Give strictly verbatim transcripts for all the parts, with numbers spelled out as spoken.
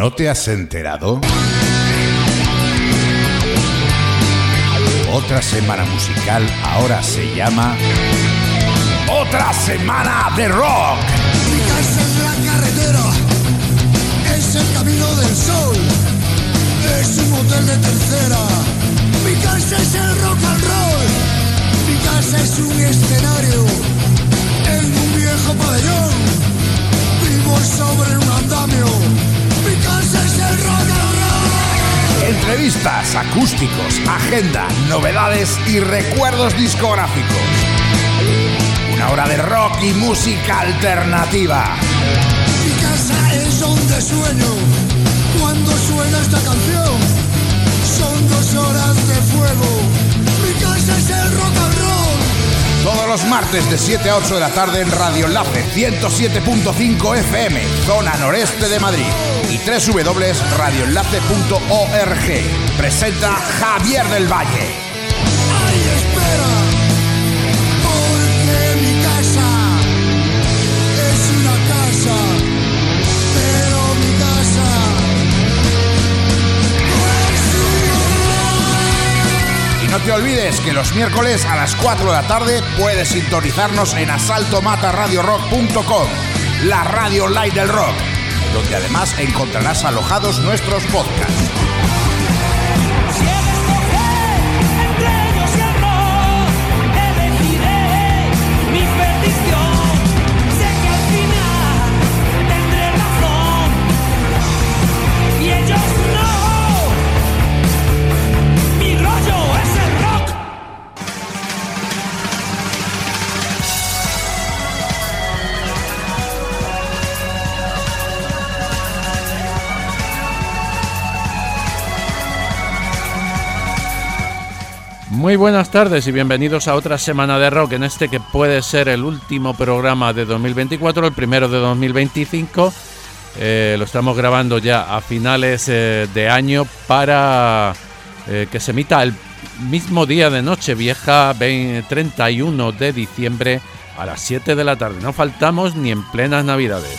¿No te has enterado? Otra semana musical ahora se llama Otra Semana de Rock. Mi casa es la carretera, es el camino del sol, es un hotel de tercera. Mi casa es el rock and roll, mi casa es un escenario en un viejo pabellón, vivo sobre un andamio. Mi casa es el rock and roll. Entrevistas, acústicos, agenda, novedades y recuerdos discográficos. Una hora de rock y música alternativa. Mi casa es donde sueño cuando suena esta canción. Son dos horas de fuego. Mi casa es el rock and roll. Todos los martes de siete a ocho de la tarde en Radio Enlace ciento siete punto cinco F M, zona noreste de Madrid, y doble u doble u doble u punto radio enlace punto org. Presenta Javier del Valle. Ay, espera, porque mi casa es una casa, pero mi casa es una... Y no te olvides que los miércoles a las cuatro de la tarde puedes sintonizarnos en asalto mata radio rock punto com, la radio online del rock, donde además encontrarás alojados nuestros podcasts. Si he de escoger entre ellos y el rock, elegiré mi perdición. Sé que al final tendré razón y ellos no. Mi rollo es el rock. Muy buenas tardes y bienvenidos a otra semana de rock, en este que puede ser el último programa de dos mil veinticuatro, el primero de dos mil veinticinco. Eh, lo estamos grabando ya a finales eh, de año para eh, que se emita el mismo día de Nochevieja, treinta y uno de diciembre a las siete de la tarde. No faltamos ni en plenas Navidades.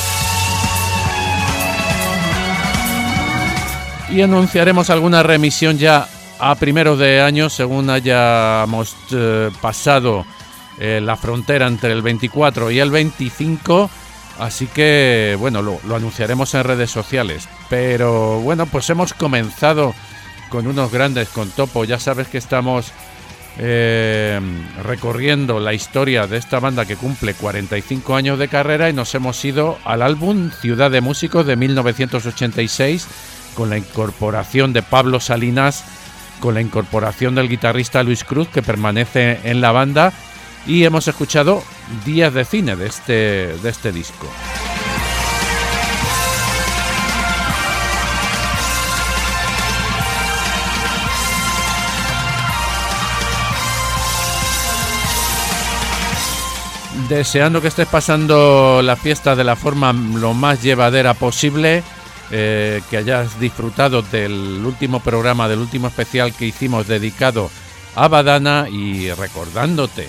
Y anunciaremos alguna remisión ya a primeros de año, según hayamos eh, pasado eh, la frontera entre el veinticuatro y el veinticinco, así que bueno, lo, lo anunciaremos en redes sociales. Pero bueno, pues hemos comenzado con unos grandes, con Topo. Ya sabes que estamos eh, recorriendo la historia de esta banda que cumple cuarenta y cinco años de carrera, y nos hemos ido al álbum Ciudad de Músicos de mil novecientos ochenta y seis, con la incorporación de Pablo Salinas, con la incorporación del guitarrista Luis Cruz, que permanece en la banda, y hemos escuchado Días de Cine de este, de este disco. Deseando que estés pasando la fiesta de la forma lo más llevadera posible. Eh, que hayas disfrutado del último programa, del último especial que hicimos dedicado a Badana, y recordándote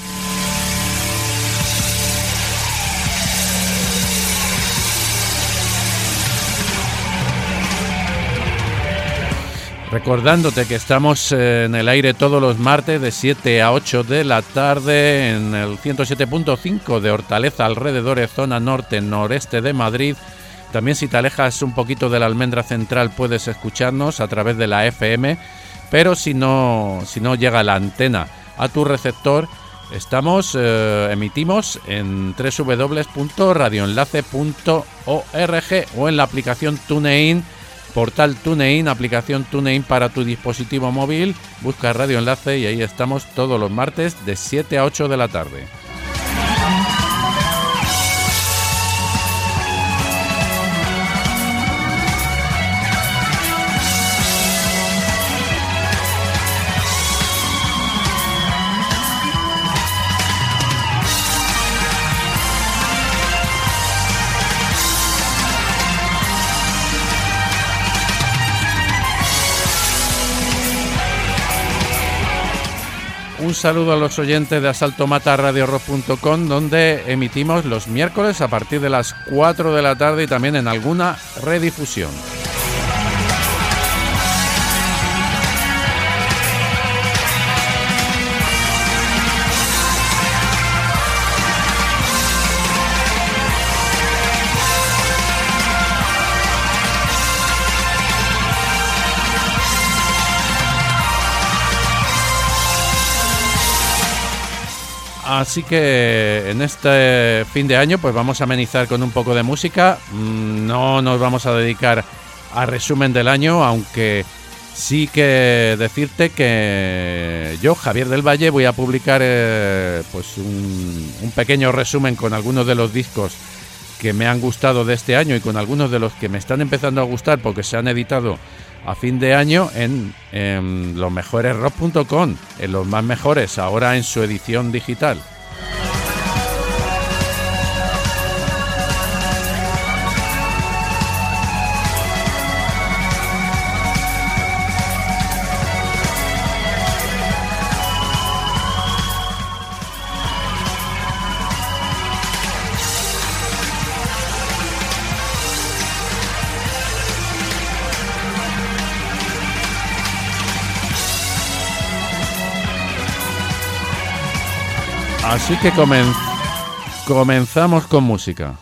recordándote que estamos en el aire todos los martes de siete a ocho de la tarde en el ciento siete punto cinco de Hortaleza, alrededores, zona norte, noreste de Madrid. También, si te alejas un poquito de la Almendra Central, puedes escucharnos a través de la F M, pero si no, si no llega la antena a tu receptor, estamos eh, emitimos en doble u doble u doble u punto radio enlace punto org o en la aplicación TuneIn, portal TuneIn, aplicación TuneIn para tu dispositivo móvil. Busca Radio Enlace y ahí estamos todos los martes de siete a ocho de la tarde. un saludo a los oyentes de asalto mata radio rock punto com, donde emitimos los miércoles a partir de las cuatro de la tarde y también en alguna redifusión. Así que en este fin de año pues vamos a amenizar con un poco de música. No nos vamos a dedicar a resumen del año, aunque sí que decirte que yo, Javier del Valle, voy a publicar eh, pues un, un pequeño resumen con algunos de los discos que me han gustado de este año y con algunos de los que me están empezando a gustar porque se han editado a fin de año en, en los mejores rock punto com, en los más mejores, ahora en su edición digital. Así que comen- comenzamos con música.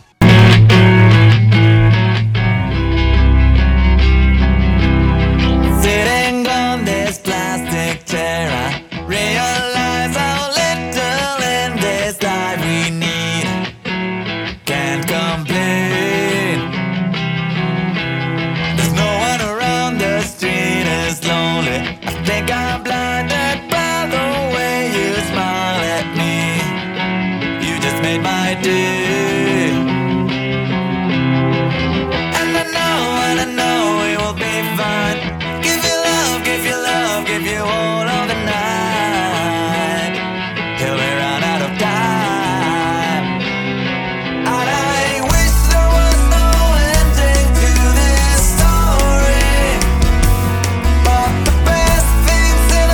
Sitting on this plastic chair, I realize how little in this life we need. Can't complain. There's no one around, the street is lonely. I think I'm blinded by the way you smile at me. You just made my day. And I know, and I know we will be fine. Give you love, give you love, give you all of the night till we run out of time. And I wish there was no ending to this story, but the best things in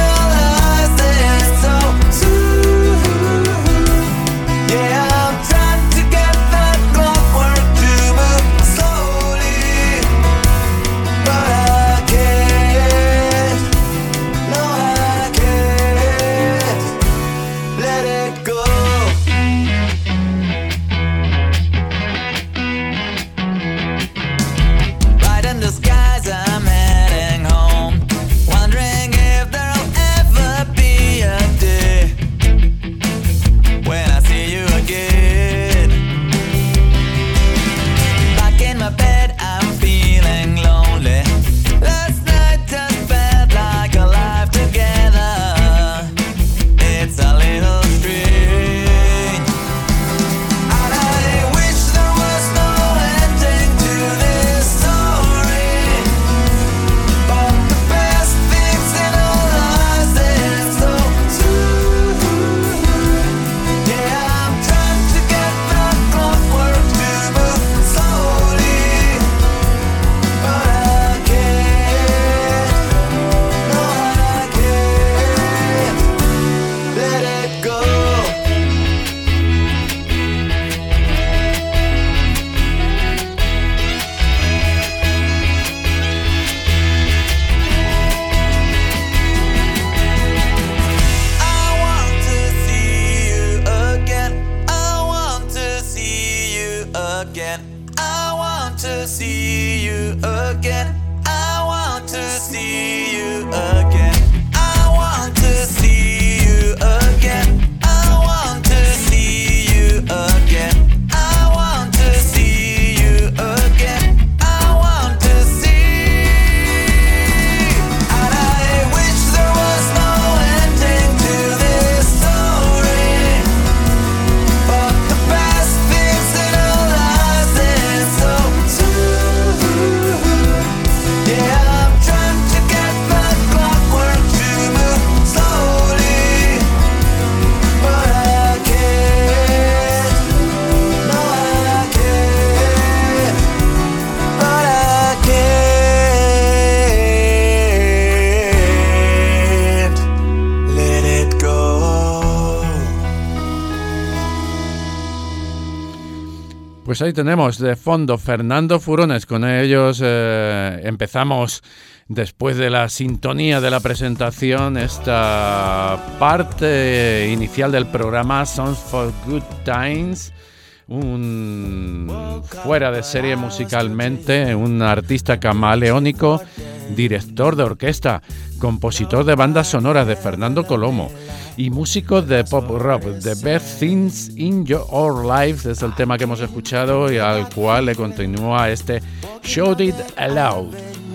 Pues ahí tenemos de fondo Fernando Furones. Con ellos eh, empezamos, después de la sintonía de la presentación, esta parte inicial del programa Songs for Good Times. Un fuera de serie musicalmente, un artista camaleónico, director de orquesta, compositor de bandas sonoras de Fernando Colomo y músico de pop rock. The Best Things in Your Life es el tema que hemos escuchado y al cual le continúa este Shout It Aloud.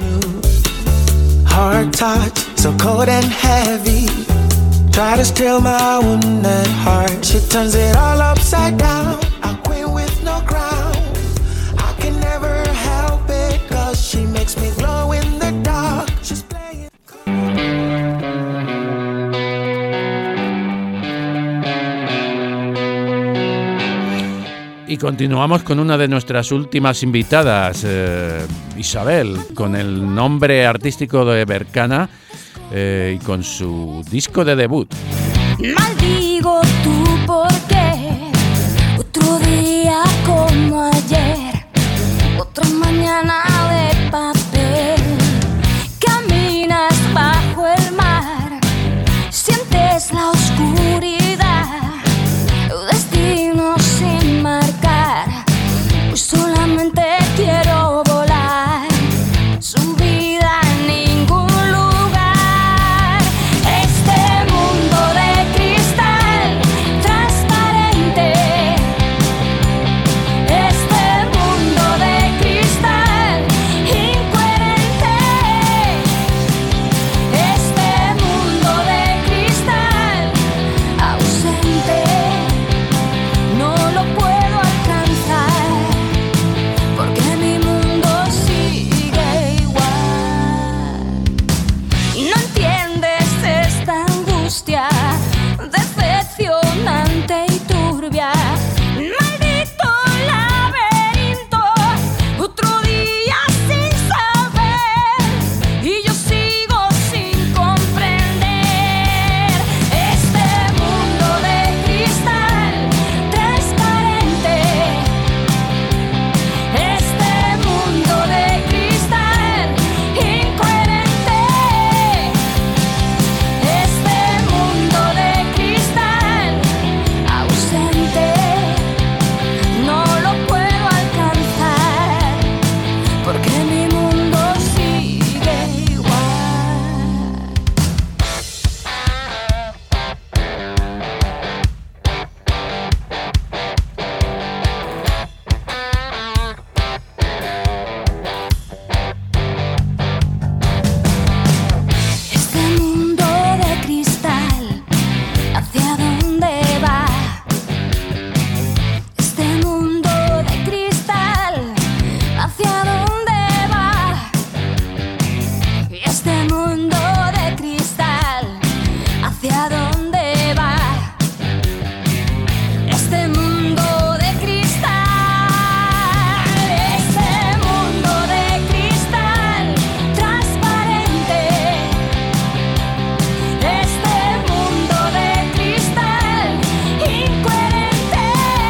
Hard touch, so cold and heavy. Try to steal my wounded heart. She turns it all upside down. A queen with no crown. I can never help it, cause she makes me glow in the dark. She's playing. Y continuamos con una de nuestras últimas invitadas, eh, Isabel, con el nombre artístico de Bercana eh, y con su disco de debut. Maldigo tu porqué, otro día como ayer, otra mañana de papel. Caminas bajo el mar, sientes la oscuridad, destino sin marcar, pues solamente quiero volar, subida en ningún lugar. Este mundo de cristal transparente, este mundo de cristal incoherente, este mundo de cristal ausente. No lo puedo alcanzar, porque mi mundo sigue igual. Y no entiendes esta angustia decepcionante y turbia. Maldito laberinto, otro día sin saber, y yo sigo sin comprender. Este mundo de cristal transparente, este mundo de cristal incoherente, este mundo de cristal ausente. No lo puedo alcanzar, porque mi mundo sigue igual. Este mundo de cristal, ¿hacia dónde va? Este mundo de cristal, ¿hacia dónde va? Este mundo de cristal, ¿hacia dónde va? Este mundo de cristal, este mundo de cristal transparente, este mundo de cristal incoherente,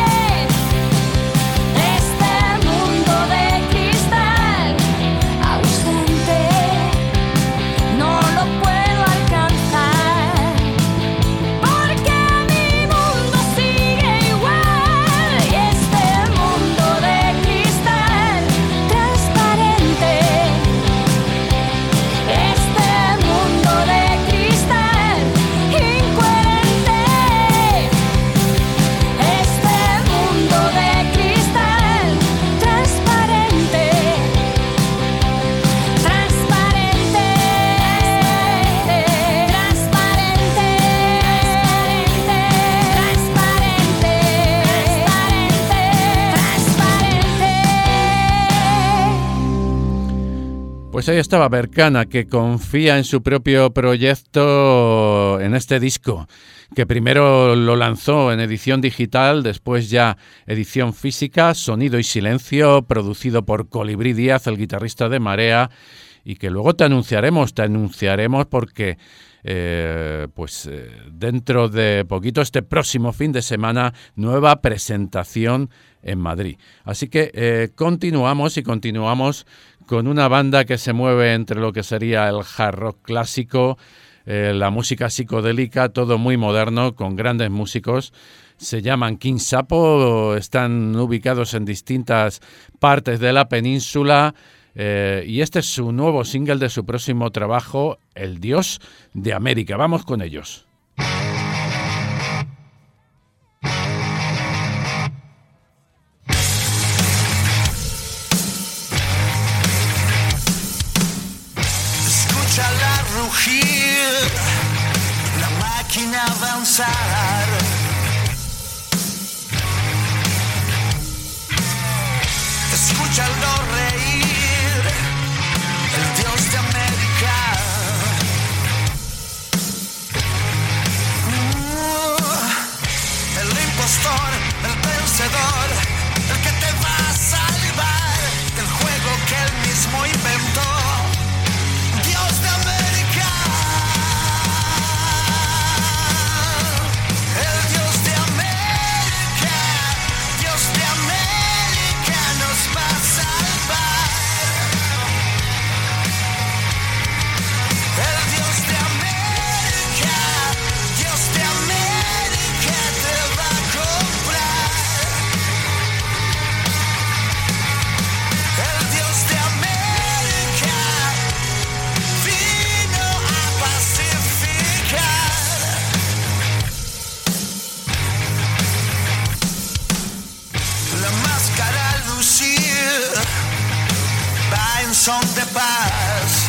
este mundo de cristal ausente. No lo puedo alcanzar, porque mi mundo sigue igual. Y este mundo de cristal transparente, este mundo de cristal incoherente, este mundo de cristal transparente, transparente, transparente, transparente. Pues ahí estaba Bercana, que confía en su propio proyecto, en este disco, que primero lo lanzó en edición digital, después ya edición física, Sonido y Silencio, producido por Colibrí Díaz, el guitarrista de Marea, y que luego te anunciaremos, te anunciaremos porque eh, pues eh, dentro de poquito, este próximo fin de semana, nueva presentación en Madrid. Así que eh, continuamos y continuamos con una banda que se mueve entre lo que sería el hard rock clásico, eh, la música psicodélica, todo muy moderno, con grandes músicos. Se llaman King Sapo, están ubicados en distintas partes de la península eh, y este es su nuevo single de su próximo trabajo, El Dios de América. Vamos con ellos. Escúchala rugir, la máquina avanzar. Escúchalo reír, el Dios de América. Uh, el impostor, el vencedor, el que te va a salvar del juego que él mismo inventó. Dios de América. El Dios de América. Dios de América nos va a salvar. El Dios de América. Dios de América te va a comprar. El Dios de América vino a pacificar. La máscara al lucir va en son de paz.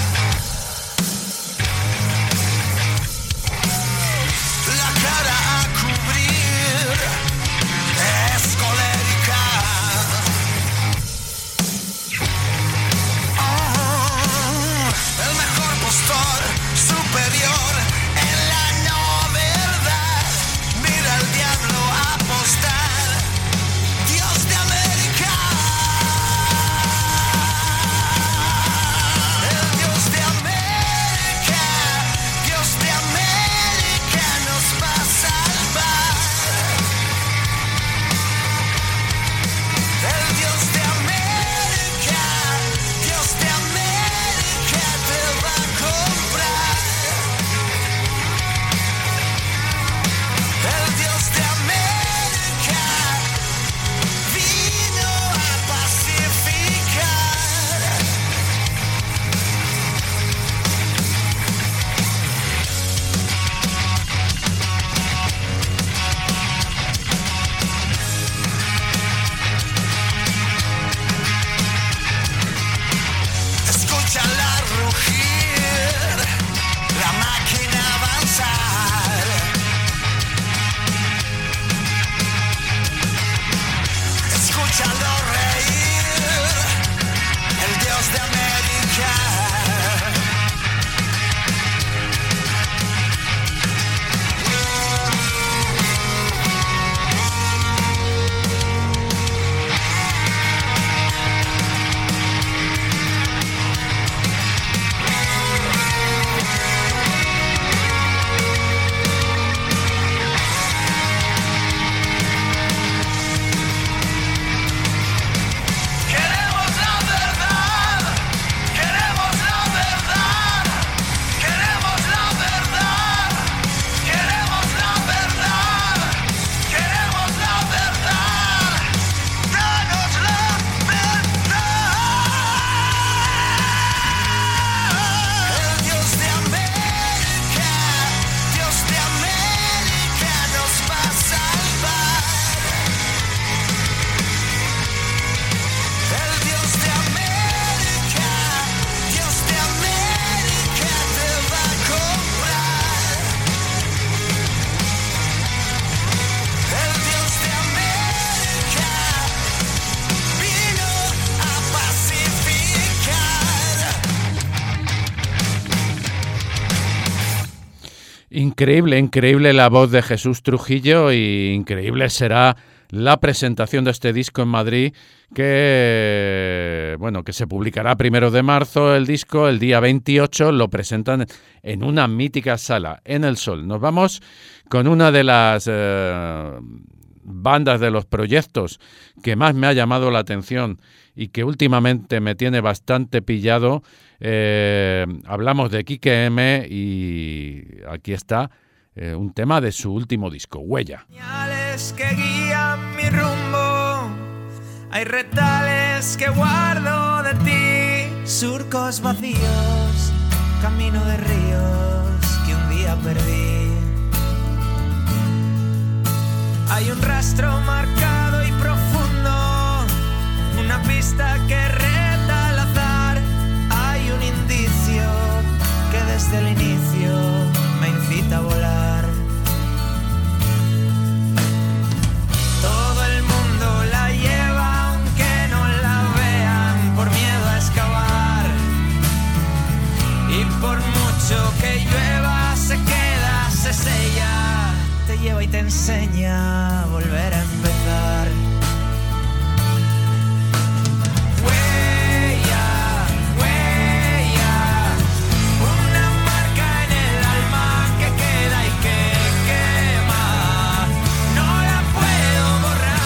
La cara a cubrir es colérica. Oh, el mejor postor superior en la no verdad. Mira al diablo apostar. Dios de América. El Dios de América. Dios de América nos va a salvar. El Dios de América. Dios de América te va a comprar. El Dios de América vino a pacificar. Escúchala rugir, la máquina avanzar. Escúchalo reír, el Dios de América. Queremos la verdad, queremos la verdad, queremos la verdad, queremos la verdad, queremos la verdad, danos la verdad. El Dios de América, Dios de América nos va a salvar. El Dios de América, Dios de América te va a comprar. El Dios de América vino a pacificar. Increíble, increíble la voz de Jesús Trujillo y increíble será la presentación de este disco en Madrid, que bueno, que se publicará primero de marzo el disco, el día veintiocho lo presentan en una mítica sala, en El Sol. Nos vamos con una de las eh, bandas, de los proyectos que más me ha llamado la atención y que últimamente me tiene bastante pillado. Eh, hablamos de Quique M y aquí está eh, un tema de su último disco, Huella. Señales que guían mi rumbo, hay retales que guardo de ti, surcos vacíos, camino de ríos que un día perdí. Hay un rastro marcado y profundo, una pista que reta al azar. Hay un indicio que desde el inicio me incita a volar. Todo el mundo la lleva aunque no la vean, por miedo a excavar. Y por mucho que llueva se queda, se sella, te lleva y te enseña a volver a empezar. Huella, huella, una marca en el alma que queda y que quema, no la puedo borrar.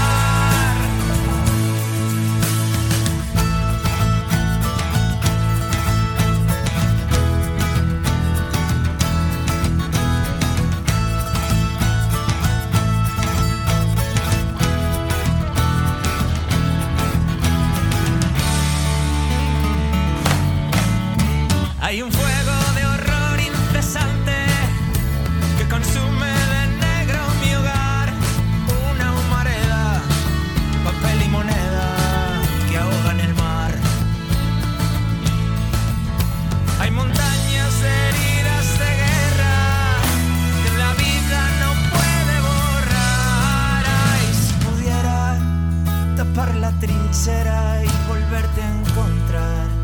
Hay un fuego de horror incesante que consume de negro mi hogar. Una humareda, papel y moneda que ahogan el mar. Hay montañas de heridas de guerra que la vida no puede borrar. Ay, si pudiera tapar la trinchera y volverte a encontrar.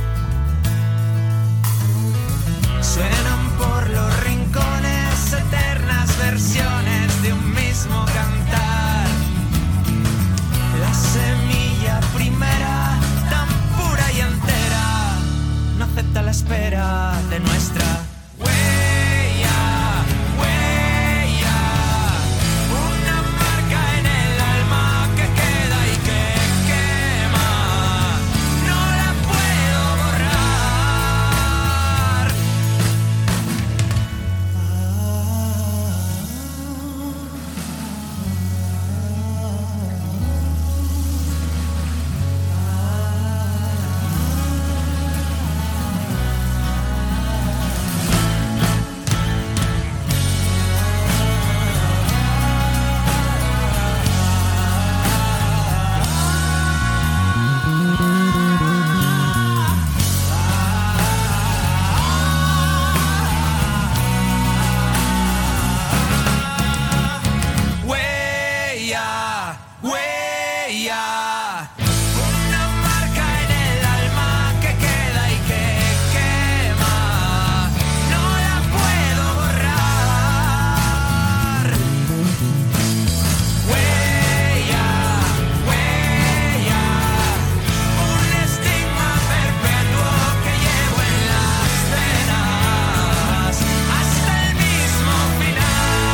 Suenan por los rincones eternas versiones de un mismo cantar. La semilla primera, tan pura y entera, no acepta la espera de nuestra huella, huella, una marca en el alma que queda y que quema, no la puedo borrar. Huella, huella, una marca en el alma que queda y que quema, no la puedo borrar. Huella, huella, un estigma perpetuo que llevo en las venas hasta el mismo final.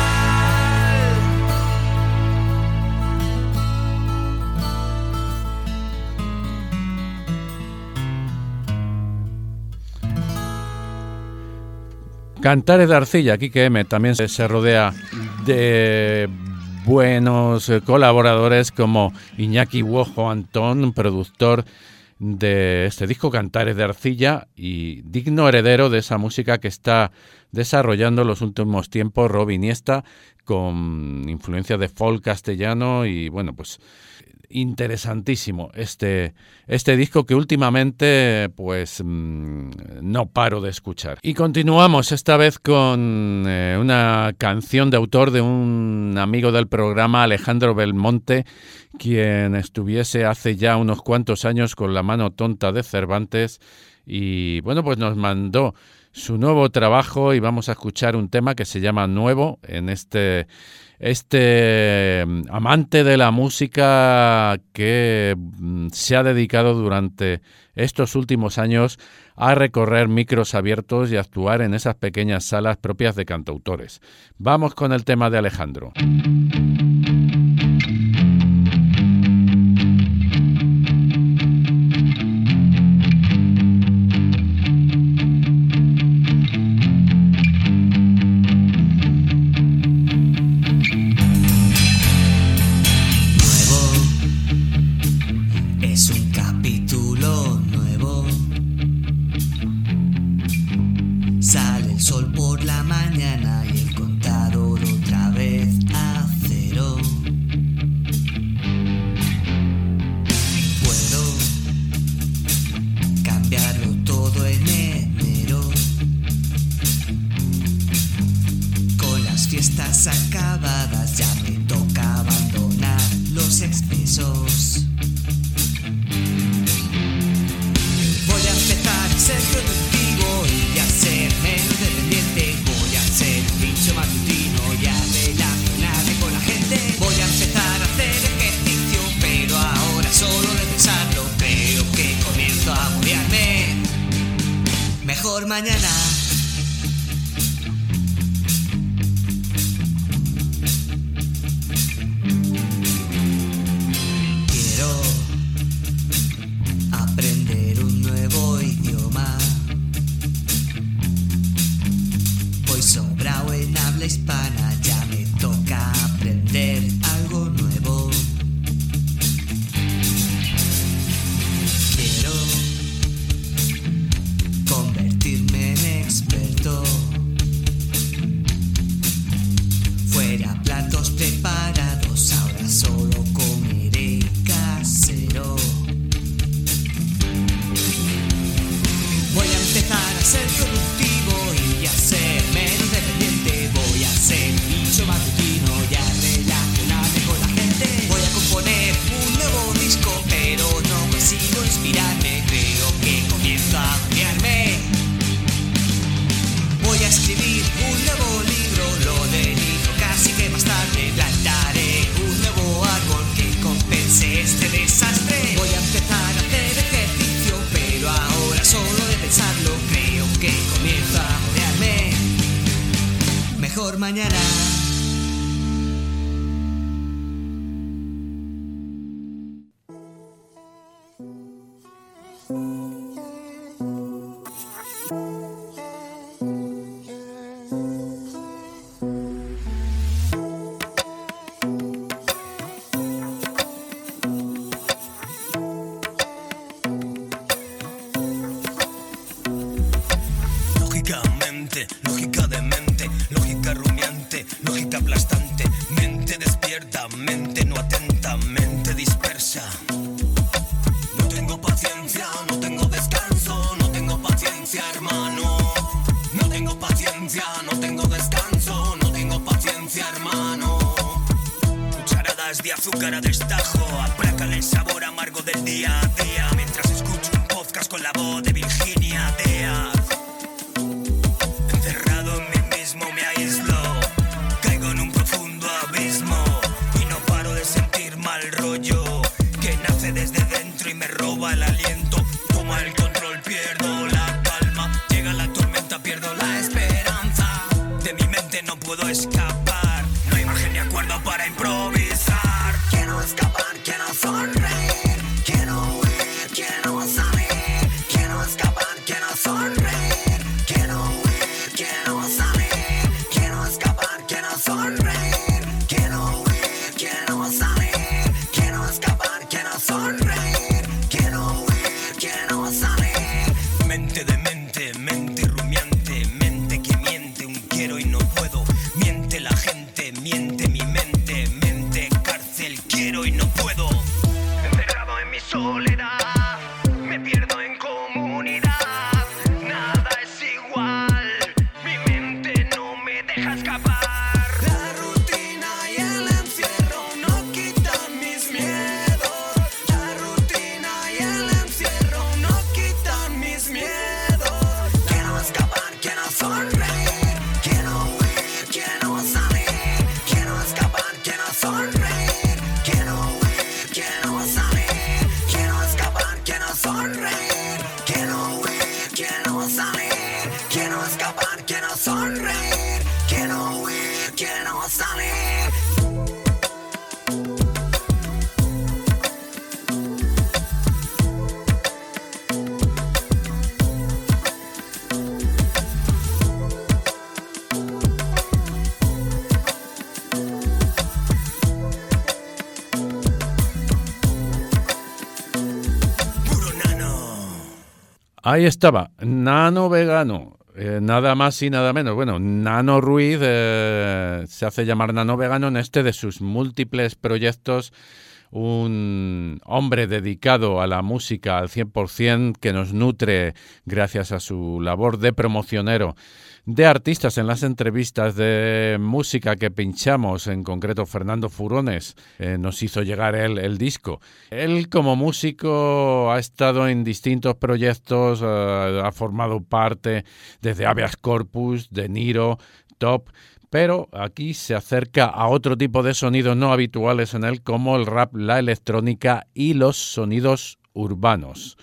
Cantares de Arcilla, Quique M también se, se rodea de buenos eh, colaboradores como Iñaki Wojo Antón, productor de este disco Cantares de Arcilla y digno heredero de esa música que está desarrollando en los últimos tiempos Rob Iniesta, con influencia de folk castellano y bueno, pues interesantísimo este, este disco que últimamente pues mmm, no paro de escuchar. Y continuamos esta vez con eh, una canción de autor de un amigo del programa, Alejandro Belmonte, quien estuviese hace ya unos cuantos años con La mano tonta de Cervantes y bueno, pues nos mandó su nuevo trabajo y vamos a escuchar un tema que se llama Nuevo en este, este amante de la música que se ha dedicado durante estos últimos años a recorrer micros abiertos y actuar en esas pequeñas salas propias de cantautores. Vamos con el tema de Alejandro. Mente de mente, mente rumiante, mente que miente, un quiero y no puedo, miente la quiero sonreír, quiero huir, quiero salir. Ahí estaba, Nano Vegano, eh, nada más y nada menos. Bueno, Nano Ruiz eh, se hace llamar Nano Vegano en este de sus múltiples proyectos, un hombre dedicado a la música al cien por ciento que nos nutre gracias a su labor de promocionero de artistas en las entrevistas de música que pinchamos, en concreto Fernando Furones eh, nos hizo llegar él el disco. Él como músico ha estado en distintos proyectos, eh, ha formado parte desde Habeas Corpus, De Niro, Top, pero aquí se acerca a otro tipo de sonidos no habituales en él, como el rap, la electrónica y los sonidos urbanos.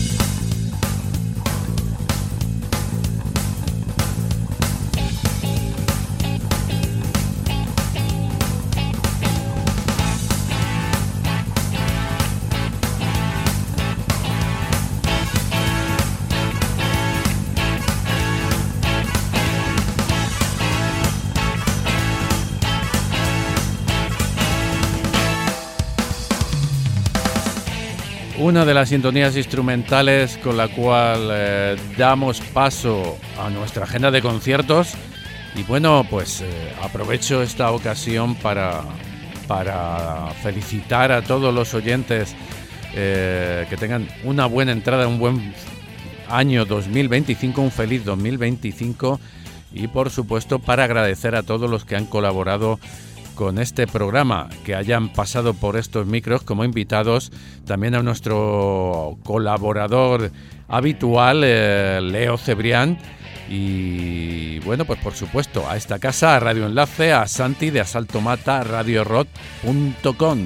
Una de las sintonías instrumentales con la cual eh, damos paso a nuestra agenda de conciertos. Y bueno, pues eh, aprovecho esta ocasión para, para felicitar a todos los oyentes eh, que tengan una buena entrada, un buen año dos mil veinticinco, un feliz dos mil veinticinco. Y por supuesto para agradecer a todos los que han colaborado con este programa, que hayan pasado por estos micros como invitados, también a nuestro colaborador habitual, eh, Leo Cebrián, y bueno, pues por supuesto a esta casa, a Radio Enlace, a Santi de Asalto Mata, radio rock punto com.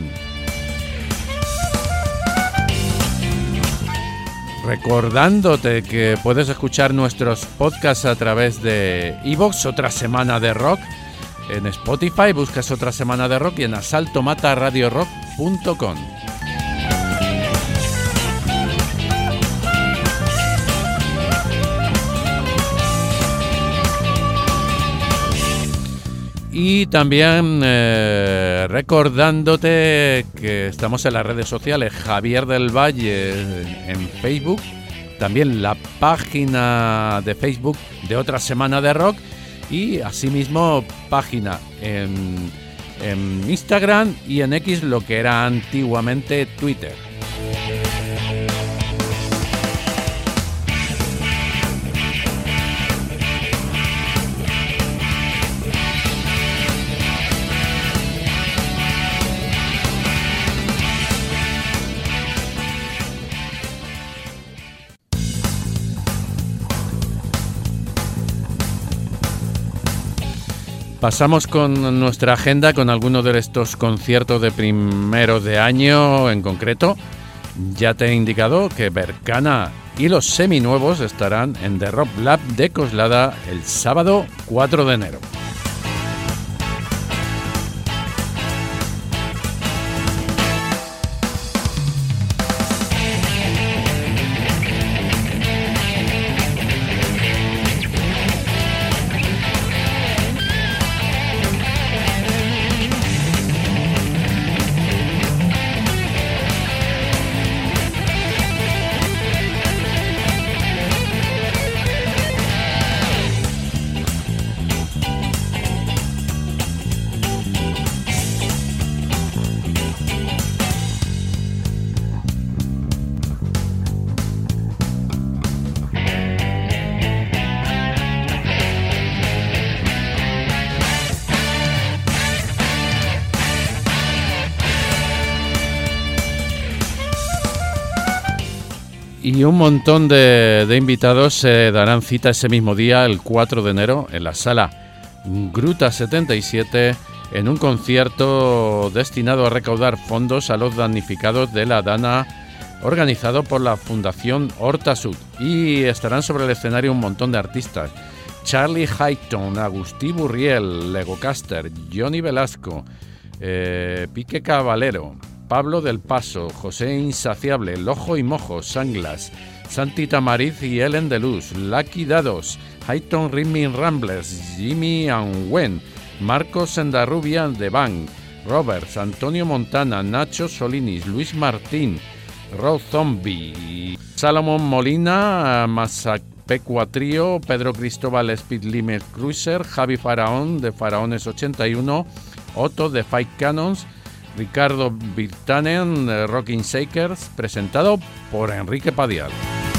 Recordándote que puedes escuchar nuestros podcasts a través de iVoox, Otra Semana de Rock. En Spotify buscas Otra Semana de Rock y en asalto mata radio rock punto com. Y también eh, recordándote que estamos en las redes sociales, Javier del Valle en Facebook, también la página de Facebook de Otra Semana de Rock, y asimismo página en, en Instagram y en X, lo que era antiguamente Twitter. Pasamos con nuestra agenda, con algunos de estos conciertos de primeros de año en concreto. Ya te he indicado que Berkana y los seminuevos estarán en The Rock Lab de Coslada el sábado cuatro de enero. Y un montón de, de invitados se darán cita ese mismo día, el cuatro de enero, en la sala Gruta setenta y siete, en un concierto destinado a recaudar fondos a los damnificados de la Dana, organizado por la Fundación Horta Sud. Y estarán sobre el escenario un montón de artistas. Charlie Hayton, Agustí Burriel, Legocaster, Johnny Velasco, eh, Pique Caballero, Pablo del Paso, José Insaciable, Lojo y Mojo, Sanglas, Santi Tamariz y Ellen de Luz, Lucky Dados, Hayton Rhythm Ramblers, Jimmy Angwen, Marcos Sendarrubia de Bang, Roberts, Antonio Montana, Nacho Solinis, Luis Martín, Road Zombie, Salomón Molina, Massapequa Trío, Pedro Cristóbal Speed Limit Cruiser, Javi Faraón de Faraones ochenta y uno, Otto de Five Cannons, Ricardo Virtanen, eh, Rocking Shakers, presentado por Enrique Padial.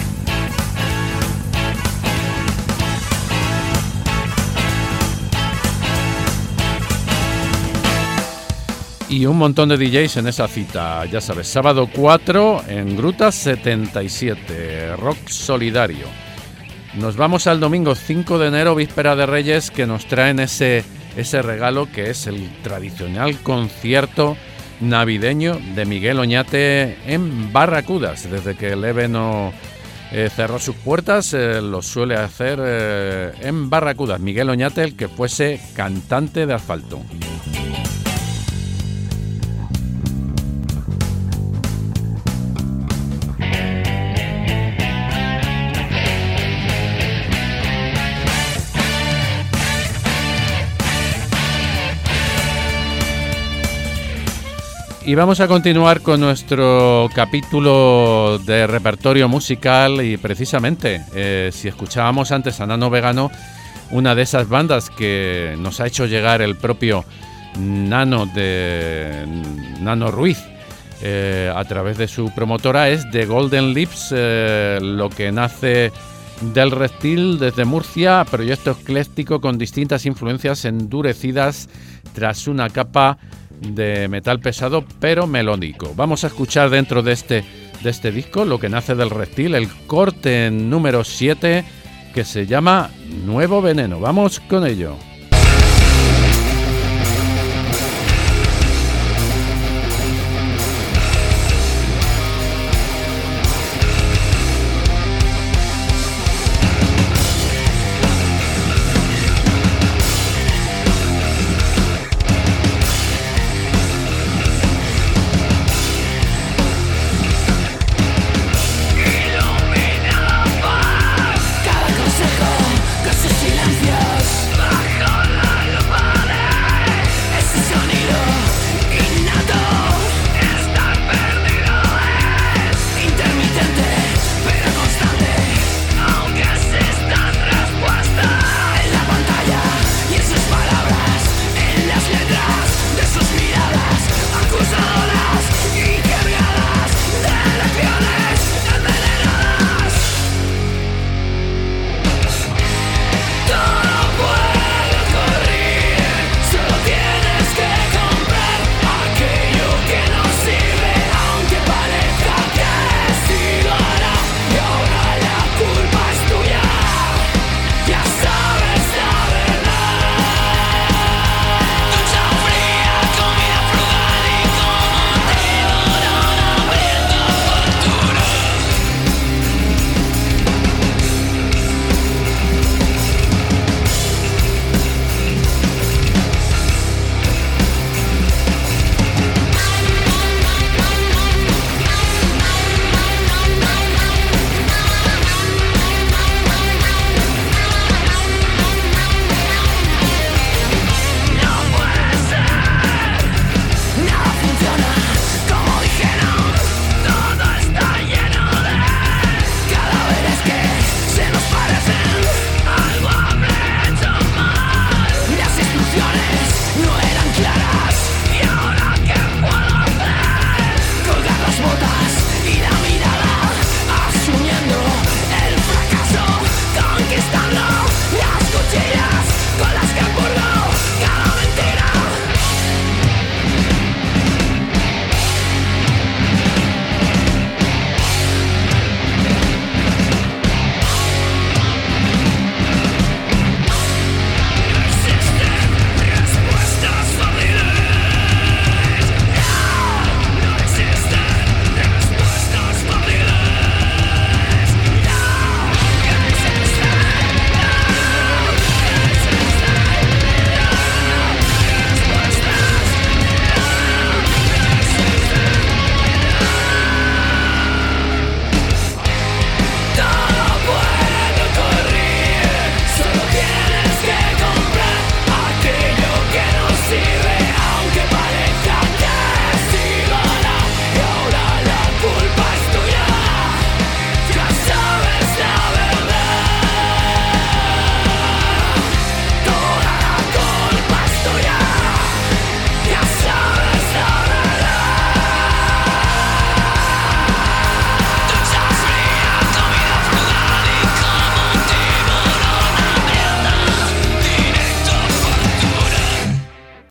Y un montón de D Js en esa cita, ya sabes, sábado cuatro en Gruta setenta y siete, Rock Solidario. Nos vamos al domingo cinco de enero, víspera de Reyes, que nos traen ese, ese regalo que es el tradicional concierto navideño de Miguel Oñate en Barracudas. Desde que el EVE no eh, cerró sus puertas, eh, lo suele hacer eh, en Barracudas. Miguel Oñate, el que fuese cantante de Asfalto. Y vamos a continuar con nuestro capítulo de repertorio musical y precisamente, eh, si escuchábamos antes a Nano Vegano, una de esas bandas que nos ha hecho llegar el propio Nano de Nano Ruiz eh, a través de su promotora es The Golden Lips, eh, lo que nace del Reptil desde Murcia, proyecto ecléctico con distintas influencias endurecidas tras una capa de metal pesado pero melódico. Vamos a escuchar dentro de este, de este disco lo que nace del Reptil, el corte número siete que se llama Nuevo Veneno. Vamos con ello. Cada consejo con sus silencios baja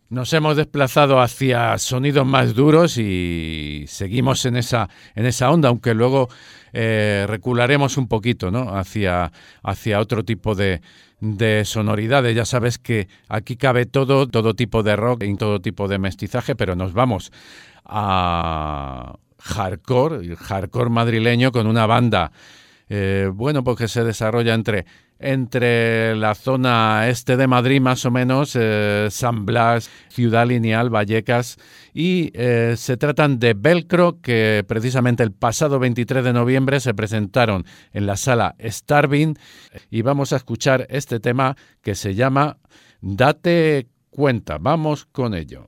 Nos hemos desplazado hacia sonidos más duros y seguimos en esa, en esa onda, aunque luego eh, recularemos un poquito, ¿no? hacia, hacia otro tipo de, de sonoridades. Ya sabes que aquí cabe todo, todo tipo de rock y todo tipo de mestizaje, pero nos vamos a hardcore, el hardcore madrileño con una banda, eh, bueno, pues que se desarrolla entre... entre la zona este de Madrid, más o menos, eh, San Blas, Ciudad Lineal, Vallecas, y eh, se tratan de Velcro, que precisamente el pasado veintitrés de noviembre se presentaron en la sala Starving, y vamos a escuchar este tema que se llama Date Cuenta. Vamos con ello.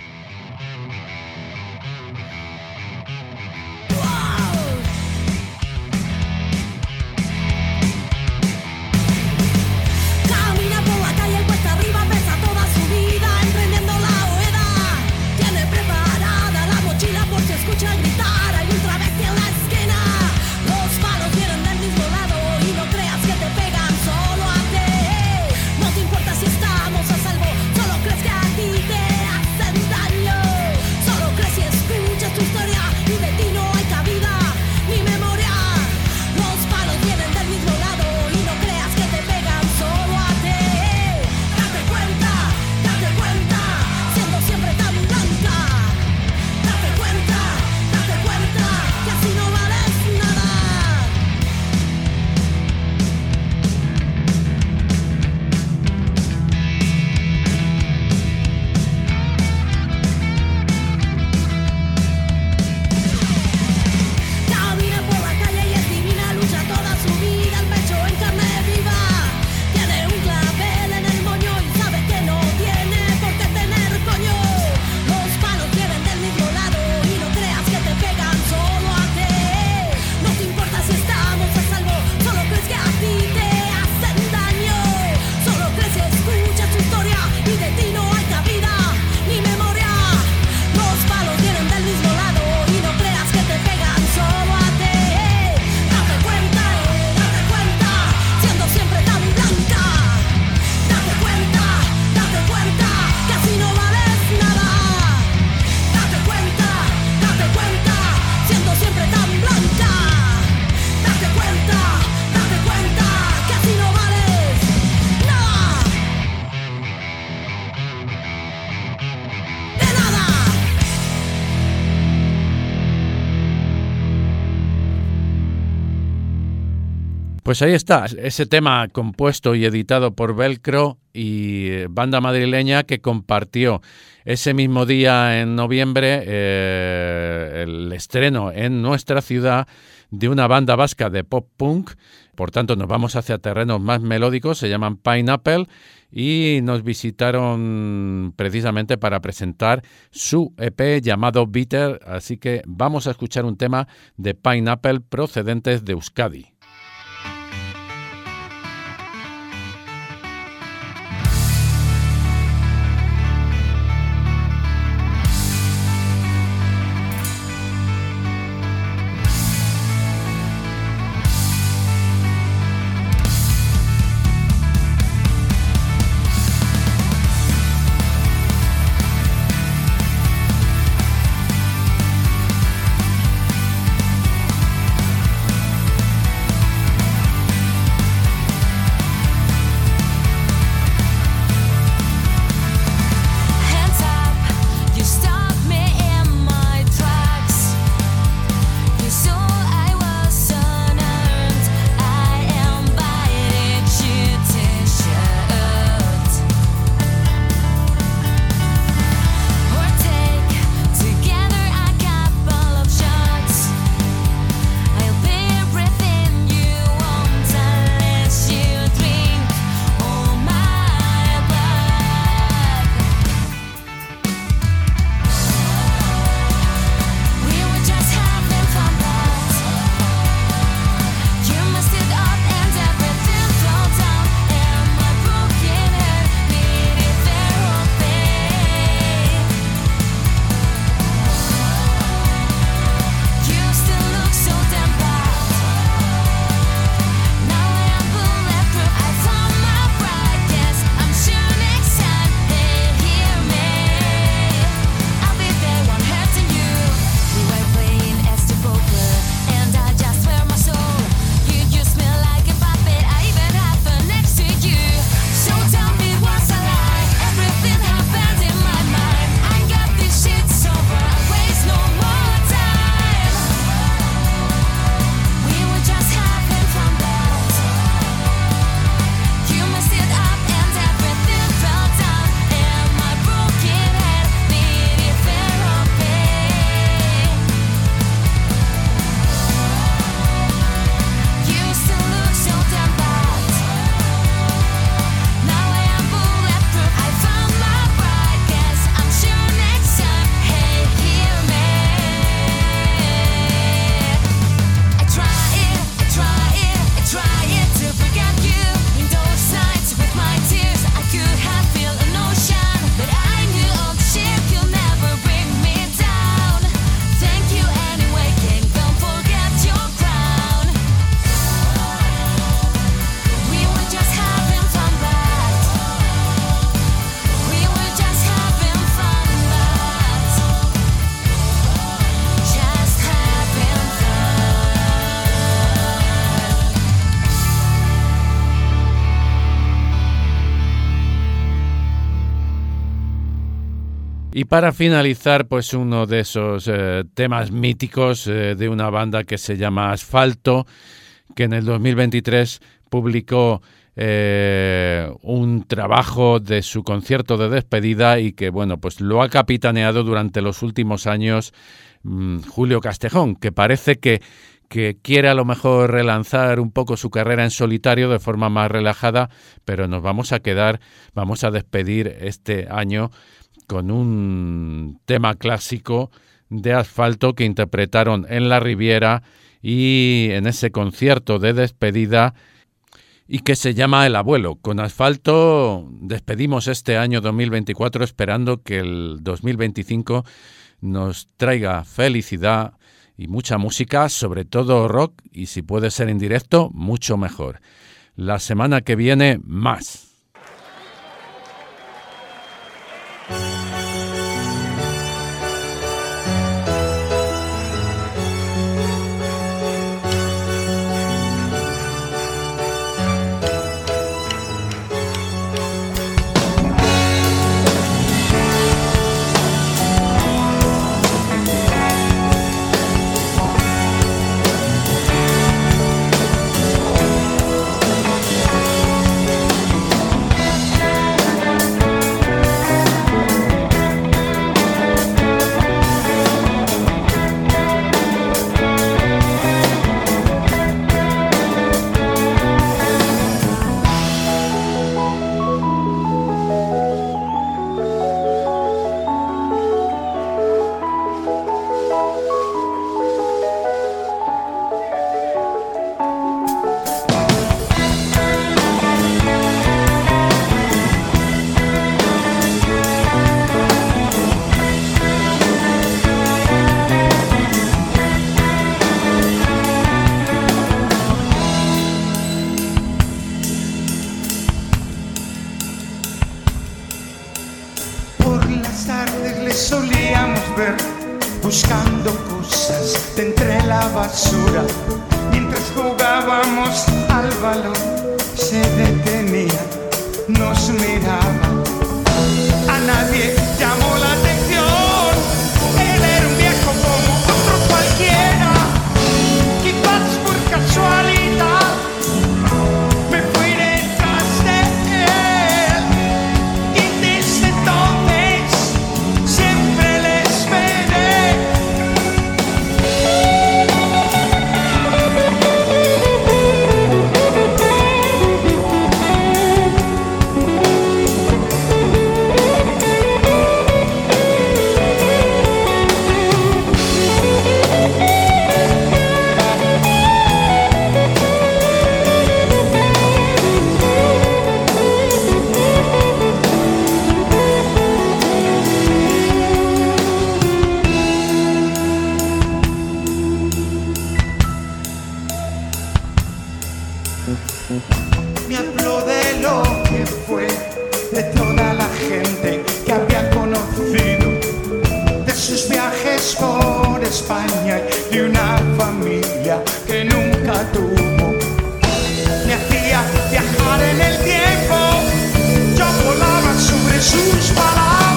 Pues ahí está, ese tema compuesto y editado por Velcro y banda madrileña que compartió ese mismo día en noviembre eh, el estreno en nuestra ciudad de una banda vasca de pop punk. Por tanto, nos vamos hacia terrenos más melódicos, se llaman Pineapple, y nos visitaron precisamente para presentar su E P llamado Bitter, así que vamos a escuchar un tema de Pineapple procedentes de Euskadi. We'll be right back. Y para finalizar, pues uno de esos eh, temas míticos eh, de una banda que se llama Asfalto, que en el dos mil veintitrés publicó eh, un trabajo de su concierto de despedida y que, bueno, pues lo ha capitaneado durante los últimos años mmm, Julio Castejón, que parece que, que quiere a lo mejor relanzar un poco su carrera en solitario de forma más relajada, pero nos vamos a quedar, vamos a despedir este año con un tema clásico de Asfalto que interpretaron en La Riviera y en ese concierto de despedida y que se llama El Abuelo. Con Asfalto despedimos este año dos mil veinticuatro esperando que el dos mil veinticinco nos traiga felicidad y mucha música, sobre todo rock, y si puede ser en directo, mucho mejor. La semana que viene, más. Buscando cosas de entre la basura, mientras jugábamos al balón, se detenía, nos miraba, a nadie llamó la atención, él era un viejo como otro cualquiera, quizás por casualidad, me fui detrás de él, y desde entonces siempre le esperé. Me habló de lo que fue, de toda la gente que había conocido, de sus viajes por España y de una familia que nunca tuvo. Me hacía viajar en el tiempo, yo volaba sobre sus palabras.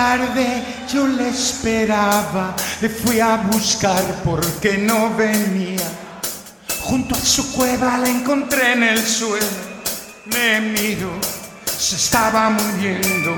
tarde yo le esperaba, le fui a buscar porque no venía. Junto a su cueva la encontré en el suelo, me miró, se estaba muriendo.